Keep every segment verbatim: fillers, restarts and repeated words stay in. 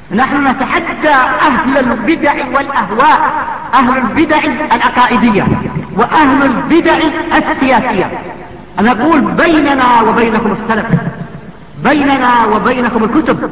نحن نتحدى أهل البدع والأهواء، أهل البدع العقائدية وأهل البدع السياسية. نقول بيننا وبينكم السلف، بيننا وبينكم الكتب.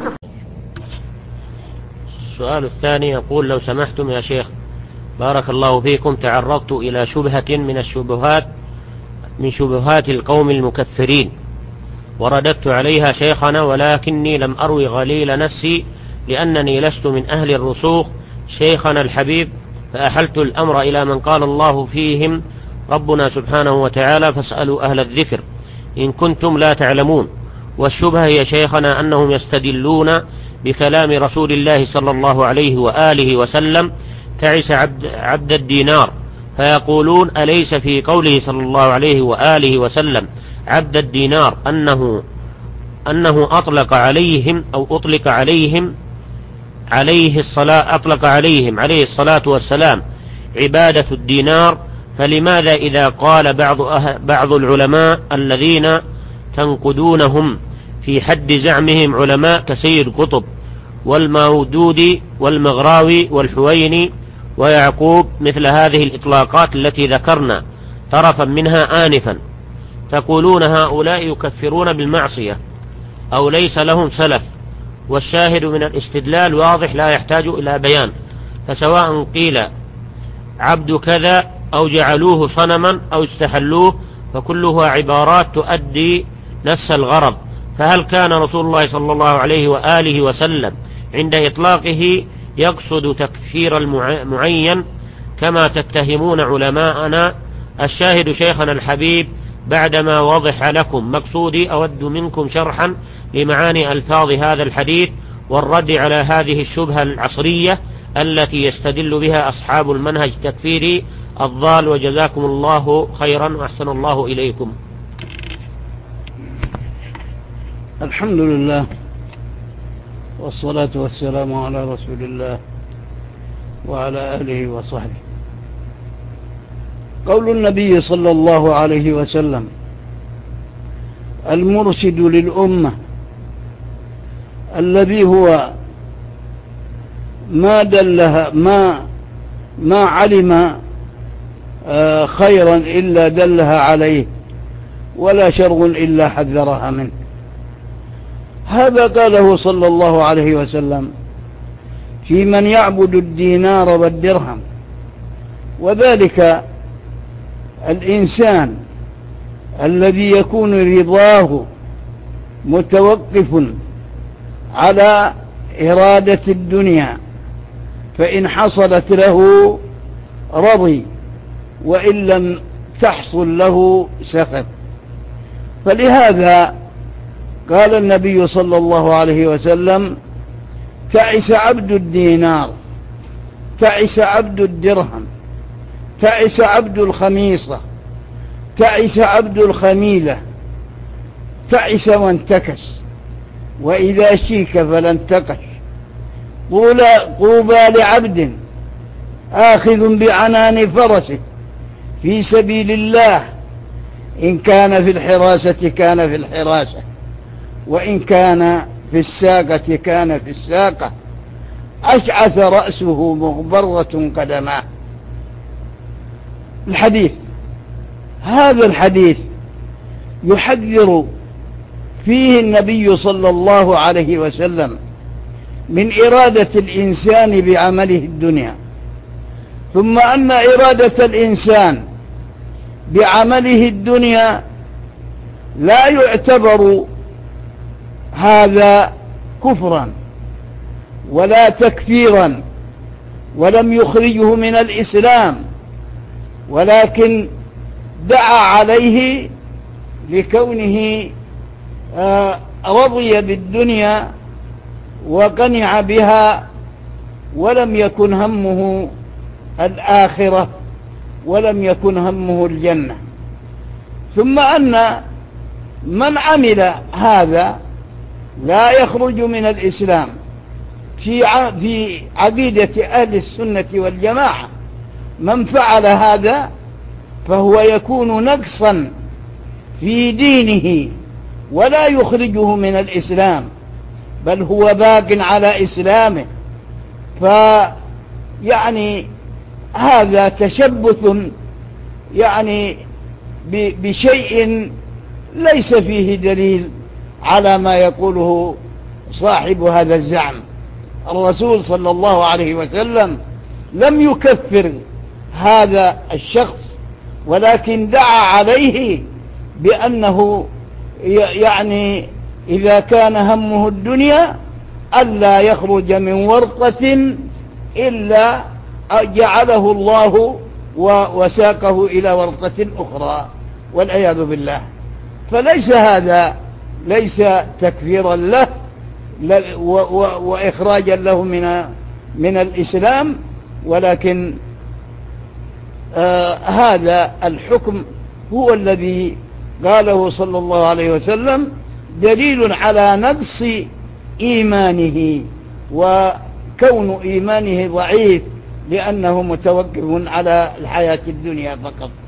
السؤال الثاني يقول: لو سمحتم يا شيخ بارك الله فيكم، تعرضت إلى شبهة من الشبهات من شبهات القوم المكفرين ورددت عليها شيخنا، ولكني لم أروي غليل نفسي لأنني لست من أهل الرسوخ شيخنا الحبيب، فأحلت الأمر إلى من قال الله فيهم ربنا سبحانه وتعالى: فاسألوا أهل الذكر إن كنتم لا تعلمون. والشبهة هي شيخنا أنهم يستدلون بكلام رسول الله صلى الله عليه وآله وسلم: تعس عبد, عبد الدينار، فيقولون: أليس في قوله صلى الله عليه وآله وسلم عبد الدينار أنه أنه أطلق عليهم أو أطلق عليهم عليه الصلاة أطلق عليهم عليه الصلاة والسلام عبادة الدينار؟ فلماذا إذا قال بعض أه بعض العلماء الذين تنقدونهم في حد زعمهم علماء كسيد قطب والمودودي والمغراوي والحويني ويعقوب مثل هذه الإطلاقات التي ذكرنا طرفا منها آنفا، تقولون هؤلاء يكفرون بالمعصية أو ليس لهم سلف، والشاهد من الاستدلال واضح لا يحتاج إلى بيان، فسواء قيل عبد كذا أو جعلوه صنما أو استحلوه فكلها عبارات تؤدي نفس الغرض. فهل كان رسول الله صلى الله عليه وآله وسلم عند إطلاقه يقصد تكفير المعين كما تتهمون علماءنا؟ الشاهد شيخنا الحبيب بعدما وضح لكم مقصودي أود منكم شرحا لمعاني ألفاظ هذا الحديث والرد على هذه الشبهة العصرية التي يستدل بها أصحاب المنهج التكفيري الضال، وجزاكم الله خيرا وأحسن الله إليكم. الحمد لله والصلاة والسلام على رسول الله وعلى آله وصحبه. قول النبي صلى الله عليه وسلم: المرشد للأمة الذي هو ما دلها ما ما علم خيرا إلا دلها عليه ولا شر إلا حذرها منه. هذا قاله صلى الله عليه وسلم في من يعبد الدينار والدرهم، وذلك الإنسان الذي يكون رضاه متوقف على إرادة الدنيا، فإن حصلت له رضي وإن لم تحصل له سخط. فلهذا قال النبي صلى الله عليه وسلم: تعس عبد الدينار، تعس عبد الدرهم، تعس عبد الخميصة، تعس عبد الخميلة، تعس وانتكس، وإذا شيك فلا انتقش. طوبى لعبد آخذ بعنان فرسه في سبيل الله، إن كان في الحراسة كان في الحراسة، وإن كان في الساقة كان في الساقة، أشعث رأسه مغبرة قدماه. الحديث هذا الحديث يحذر فيه النبي صلى الله عليه وسلم من إرادة الإنسان بعمله الدنيا، ثم أن إرادة الإنسان بعمله الدنيا لا يعتبر هذا كفرا ولا تكفيرا، ولم يخرجه من الإسلام، ولكن دعا عليه لكونه رضي بالدنيا وقنع بها، ولم يكن همه الآخرة ولم يكن همه الجنة. ثم أن من عمل هذا لا يخرج من الإسلام في في عقيدة أهل السنة والجماعة. من فعل هذا فهو يكون نقصا في دينه ولا يخرجه من الإسلام، بل هو باق على إسلامه. فيعني هذا تشبث يعني بشيء ليس فيه دليل على ما يقوله صاحب هذا الزعم. الرسول صلى الله عليه وسلم لم يكفر هذا الشخص، ولكن دعا عليه بأنه يعني إذا كان همه الدنيا ألا يخرج من ورطة إلا جعله الله وساقه إلى ورطة أخرى والعياذ بالله. فليس هذا ليس تكفيرا له وإخراجا له من من الإسلام، ولكن آه هذا الحكم هو الذي قاله صلى الله عليه وسلم دليل على نقص إيمانه وكون إيمانه ضعيف، لأنه متوقف على الحياة الدنيا فقط.